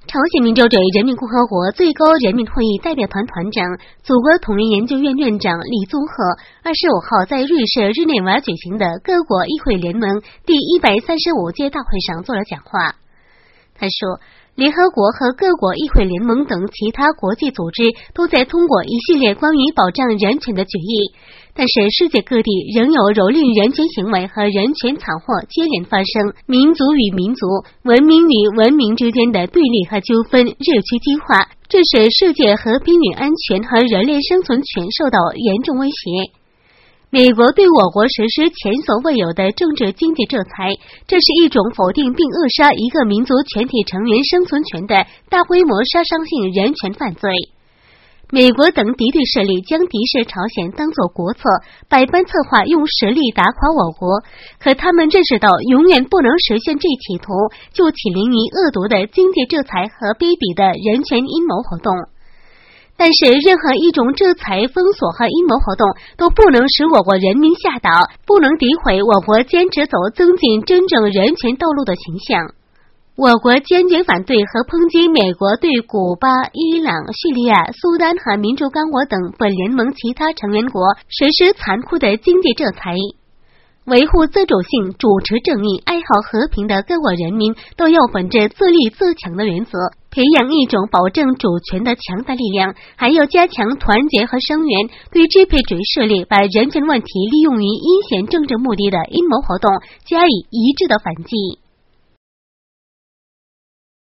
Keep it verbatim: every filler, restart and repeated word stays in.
朝鲜民主主义人民共和国最高人民会议代表团团长、祖国统一研究院院长李宗赫二十五号在瑞士日内瓦举行的各国议会联盟第一百三十五届大会上做了讲话。他说，联合国和各国议会联盟等其他国际组织都在通过一系列关于保障人权的决议，但是世界各地仍有蹂躏人权行为和人权惨祸接连发生，民族与民族、文明与文明之间的对立和纠纷日趋激化，这使世界和平与安全和人类生存权受到严重威胁。美国对我国实施前所未有的政治经济制裁，这是一种否定并扼杀一个民族全体成员生存权的大规模杀伤性人权犯罪。美国等敌对势力将敌视朝鲜当作国策，百般策划用实力打垮我国，可他们认识到永远不能实现这企图，就起灵于恶毒的经济制裁和卑鄙的人权阴谋活动。但是任何一种制裁、封锁和阴谋活动都不能使我国人民下倒，不能诋毁我国坚持走增进真正人权道路的形象。我国坚决反对和抨击美国对古巴、伊朗、叙利亚、苏丹和民主刚果等本联盟其他成员国实施残酷的经济制裁。维护自主性、主持正义、爱好和平的各国人民都要本着自立自强的原则，培养一种保证主权的强大力量，还要加强团结和声援，对支配主义势力把人权问题利用于阴险政治目的的阴谋活动加以一致的反击。